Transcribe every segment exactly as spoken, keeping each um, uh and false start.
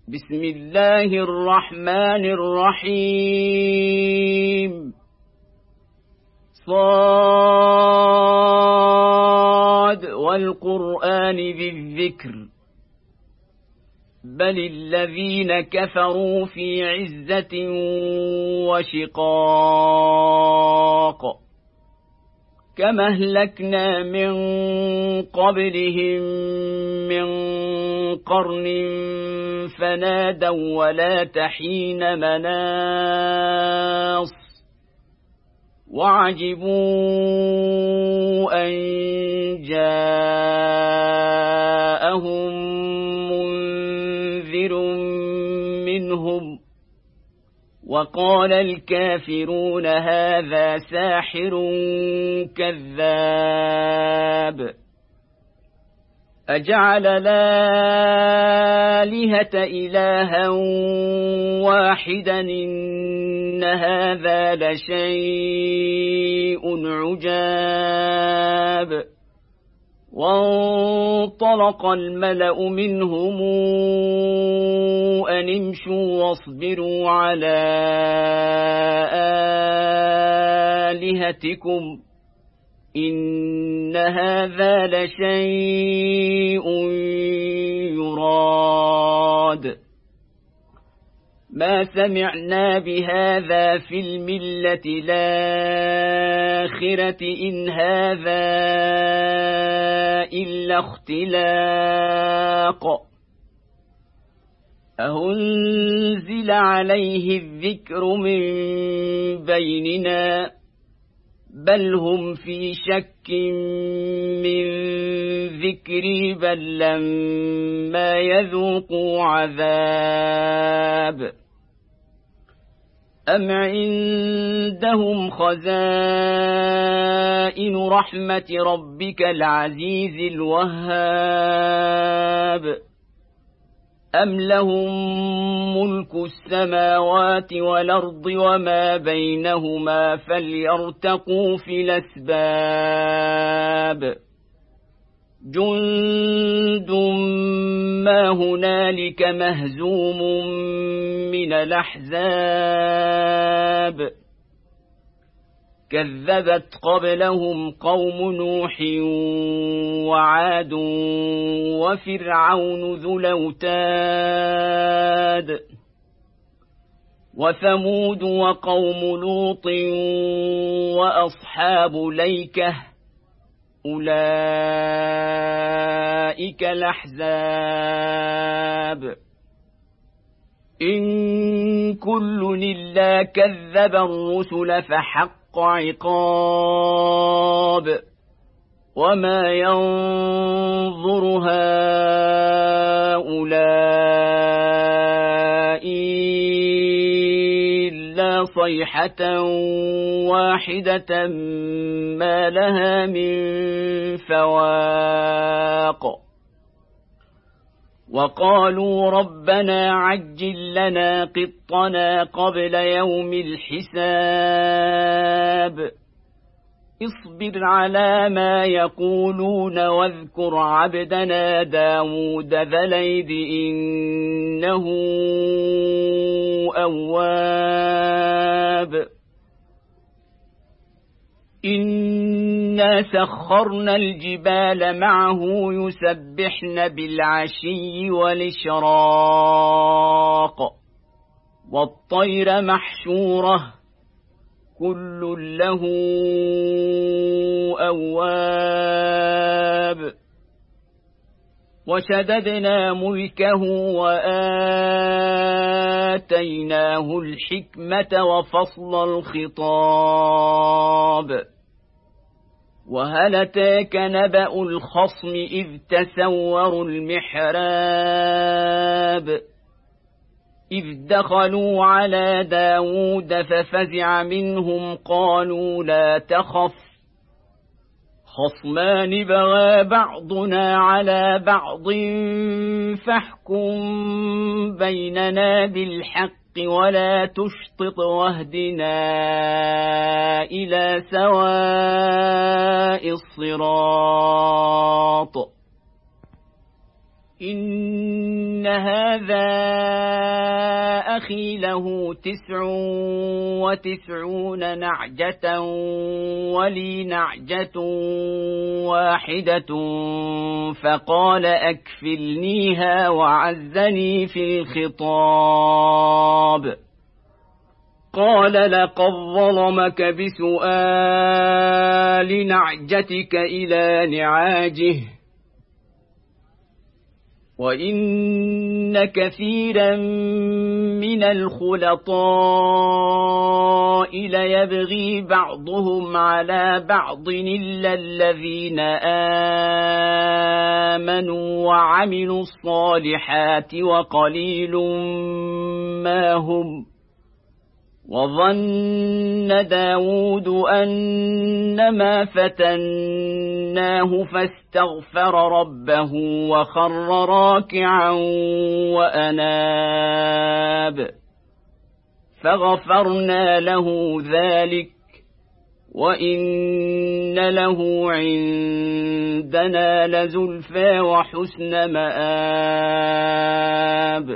بسم الله الرحمن الرحيم صاد والقرآن ذي الذكر بل الذين كفروا في عزة وشقاق كما أهلكنا من قبلهم من قرن فنادوا ولا تحين مناص وعجبوا أن جاءهم منذر منهم وقال الكافرون هذا ساحر كذاب أجعل الآلهة إلها واحدا إن هذا لشيء عجاب وانطلق الملأ منهم أن امشوا واصبروا على آلهتكم إن هذا لشيء يراد ما سمعنا بهذا في الملة الآخرة إن هذا إلا اختلاق أنزل عليه الذكر من بيننا بل هم في شك من ذكري بل لما يذوقوا عذاب أم عندهم خزائن رحمة ربك العزيز الوهاب أم لهم ملك السماوات والأرض وما بينهما فليرتقوا في الأسباب جند ما هنالك مهزوم من الأحزاب كذبت قبلهم قوم نوح وعاد وفرعون ذو الأوتاد وثمود وقوم لوط وأصحاب ليكة أولئك الأحزاب إن كل إلا كذب الرسل فحق عقاب وما ينظر هؤلاء إلا صيحة واحدة ما لها من فواق وقالوا ربنا عجل لنا قطنا قبل يوم الحساب اصبر على ما يقولون واذكر عبدنا داود ذا الأيد إنه أواب إنا سخرنا الجبال معه يسبحن بالعشي والإشراق والطير محشورة كل له أواب وشددنا ملكه وآتيناه الحكمة وفصل الخطاب وهل أتاك نبأ الخصم إذ تسوروا المحراب إذ دخلوا على داود ففزع منهم قالوا لا تخف خصمان بغى بعضنا على بعض فاحكم بيننا بالحق ولا تشطط واهدنا إلى سواء الصراط إن هذا أخي له تسع وتسعون نعجة ولي نعجة واحدة فقال أكفلنيها وعزني في الخطاب قال لقد ظلمك بسؤال نعجتك إلى نعاجه وإن كثيرا من الخلطاء ليبغي بعضهم على بعض إلا الذين آمنوا وعملوا الصالحات وقليل ما هم وظن داود أنما فتناه فاستغفر ربه وخر راكعا وأناب فغفرنا له ذلك وإن له عندنا لزلفى وحسن مآب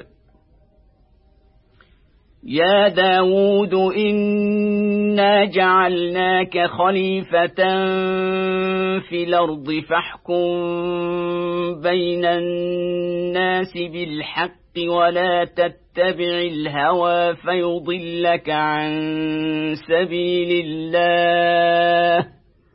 يا داود إنا جعلناك خليفة في الأرض فاحكم بين الناس بالحق ولا تتبع الهوى فيضلك عن سبيل الله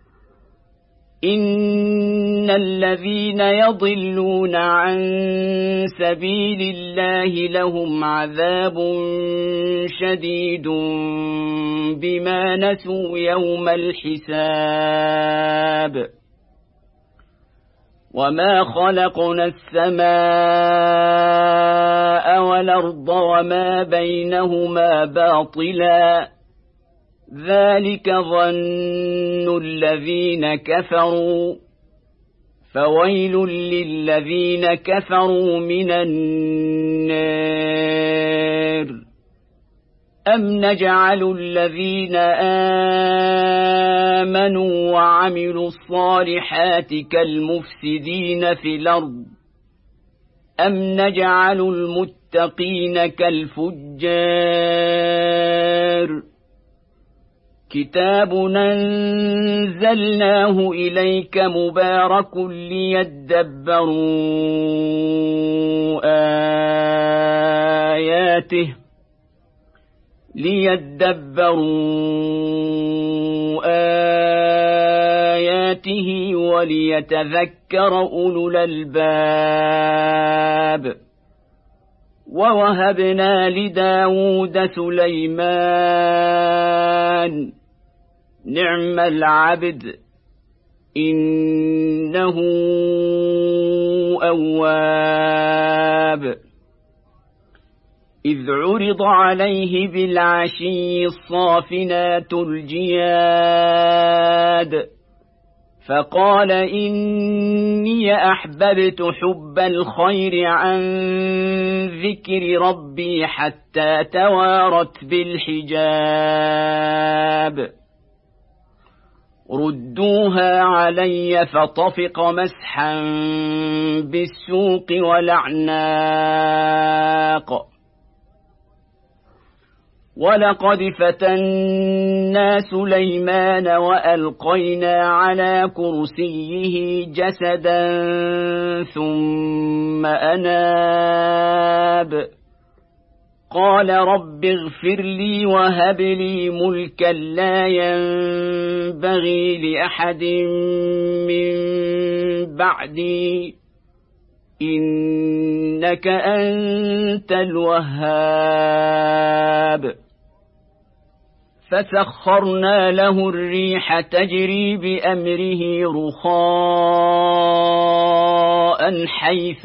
إن الذين يضلون عن سبيل الله لهم عذاب شديد بما نسوا يوم الحساب وما خلقنا السماء والأرض وما بينهما باطلا ذلك ظن الذين كفروا فويل للذين كفروا من النار أم نجعل الذين آمنوا وعملوا الصالحات كالمفسدين في الأرض أم نجعل المتقين كالفجار كتاب أنزلناه إليك مبارك ليدبروا آياته ليدبروا آياته وليتذكر أولو الألباب ووهبنا لداود سليمان نعم العبد إنه أواب إذ عرض عليه بالعشي الصافنات الجياد فقال إني أحببت حب الخير عن ذكر ربي حتى توارت بالحجاب ردوها علي فطفق مسحا بالسوق والأعناق ولقد فتنا سليمان وألقينا على كرسيه جسدا ثم أناب قال رب اغفر لي وهب لي ملكا لا ينبغي لأحد من بعدي إنك أنت الوهاب فسخرنا له الريح تجري بأمره رخاء حيث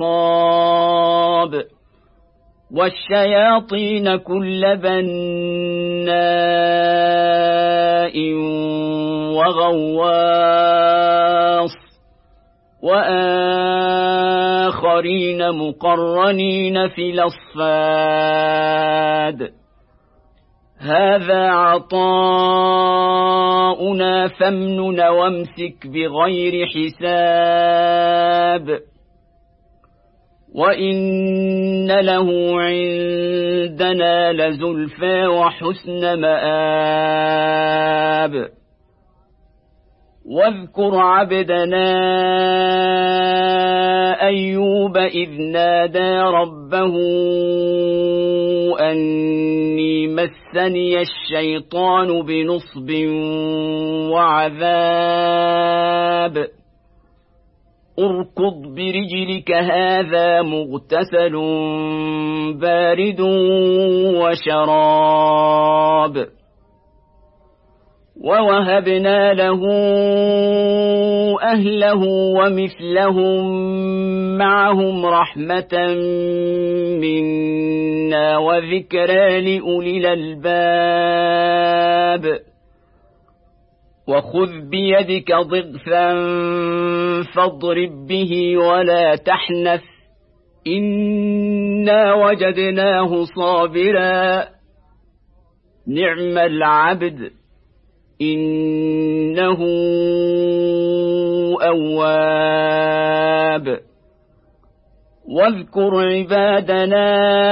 أصاب والشياطين كل بناء وغواص وآخرين مقرنين في الأصفاد هذا عطاؤنا فامنن وامسك بغير حساب وإن له عندنا لزلفى وحسن مآب واذكر عبدنا أيوب إذ نادى ربه أني مسني الشيطان بنصب وعذاب اركض برجلك هذا مغتسل بارد وشراب ووهبنا له أهله ومثلهم معهم رحمة منا وذكرى لأولي الألباب وخذ بيدك ضغثا فاضرب به ولا تحنث إنا وجدناه صابرا نعم العبد إنه أواب واذكر عبادنا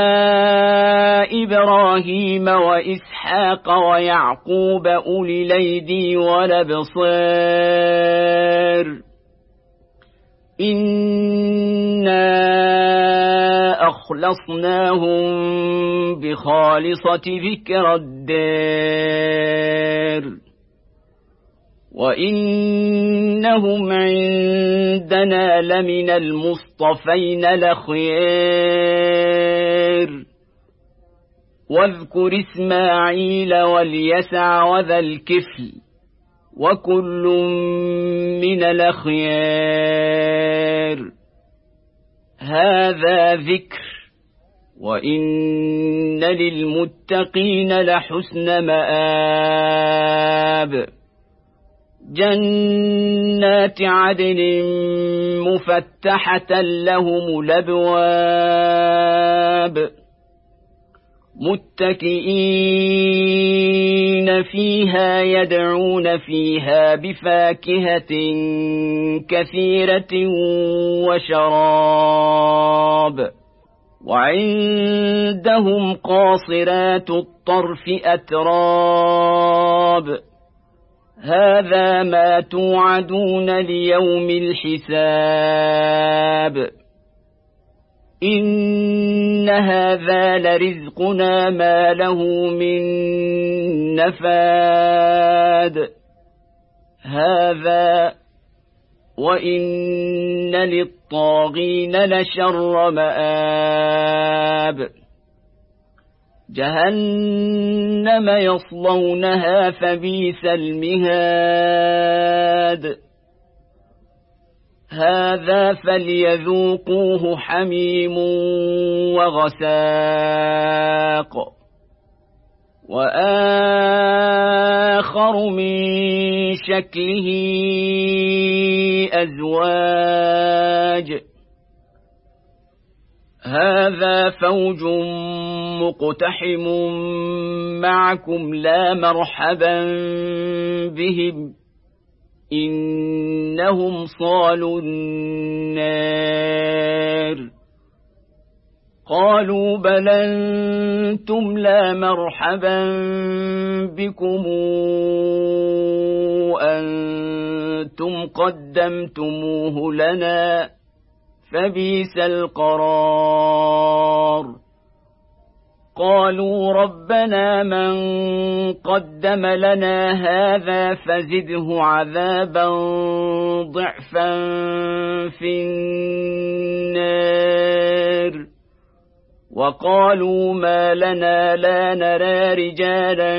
إبراهيم وإسحاق ويعقوب أولي الأيدي والأبصار إنا أخلصناهم بخالصة ذكر الدار وإنهم عندنا لمن المصطفين الأخيار واذكر إسماعيل واليسع وذا الكفل وكل من الأخيار هذا ذكر وإن للمتقين لحسن مآب جنات عدن مفتحة لهم الأبواب متكئين فيها يدعون فيها بفاكهة كثيرة وشراب وعندهم قاصرات الطرف أتراب هذا ما توعدون ليوم الحساب إن هذا لرزقنا ما له من نفاد هذا وإن للطاغين لشر مآب جهنم يصلونها فبئس المهاد هذا فليذوقوه حميم وغساق وآخر من شكله أزواج هذا فوج مقتحم معكم لا مرحبا بهم إنهم صالوا النار قالوا بل أنتم لا مرحبا بكم أنتم قدمتموه لنا فبئس القرار قالوا ربنا من قدم لنا هذا فزده عذابا ضعفا في النار وقالوا ما لنا لا نرى رجالا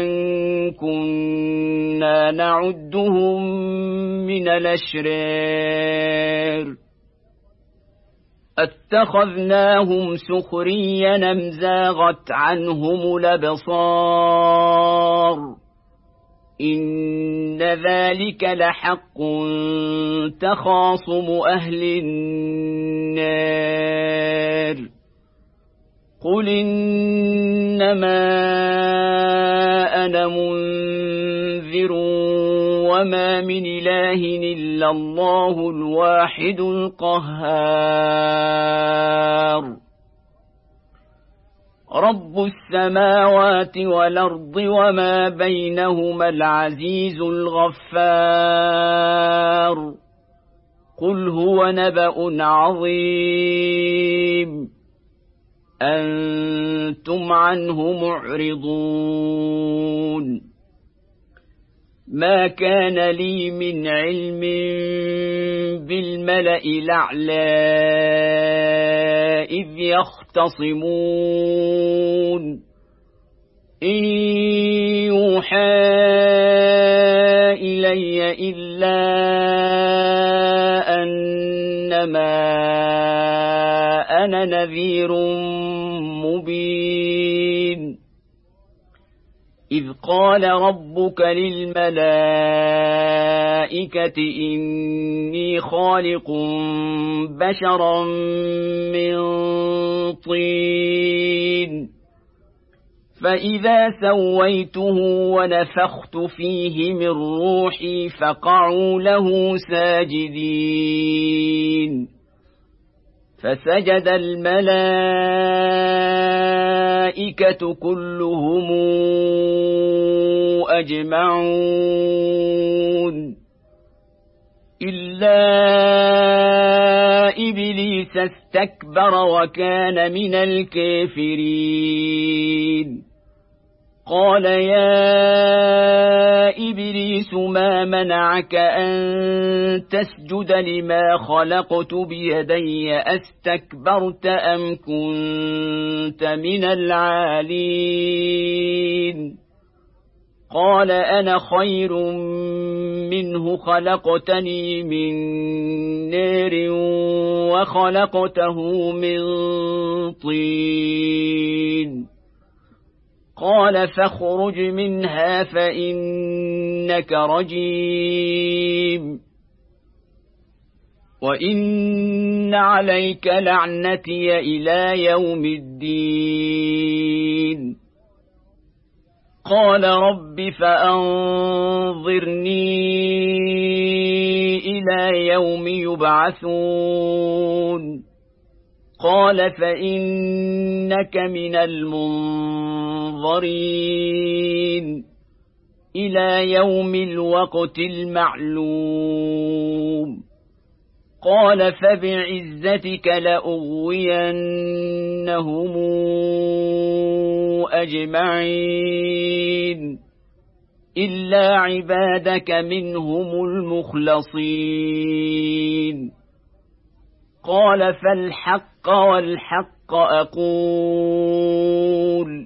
كنا نعدهم من الأشرار اتخذناهم سخريا أم زاغت عنهم الأبصار إن ذلك لحق تخاصم أهل النار قل إنما أنا منذر وما من إله إلا الله الواحد القهار رب السماوات والأرض وما بينهما العزيز الغفار قل هو نبأ عظيم أنتم عنه معرضون ما كان لي من علم بالملأ الأعلى إذ يختصمون إن يوحى إلي إلا أنما أنا نذير مبين إذ قال ربك للملائكة إني خالق بشرا من طين فإذا سويته ونفخت فيه من روحي فقعوا له ساجدين فسجد الملائكة كلهم أجمعون إلا إبليس استكبر وكان من الكافرين قال يا إبليس ما منعك أن تسجد لما خلقت بيدي أستكبرت أم كنت من العالين قال أنا خير منه خلقتني من نار وخلقته من طين قال فاخرج منها فإنك رجيم وإن عليك لعنتي إلى يوم الدين قال رب فأنظرني إلى يوم يبعثون قال فإنك من المنظرين إلى يوم الوقت المعلوم قال فبعزتك لأغوينهم أجمعين إلا عبادك منهم المخلصين قال فالحق والحق أقول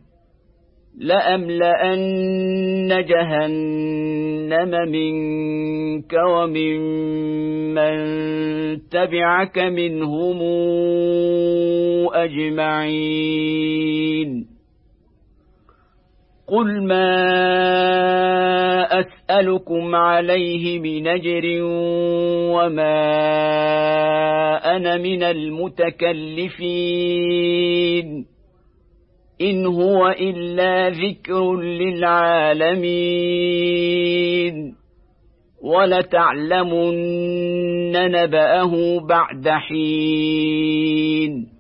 لأملأن جهنم منك ومن من تبعك منهم أجمعين قل ما أسألكم عليه من أجر وما أنا من المتكلفين إن هو إلا ذكر للعالمين ولتعلمن نبأه بعد حين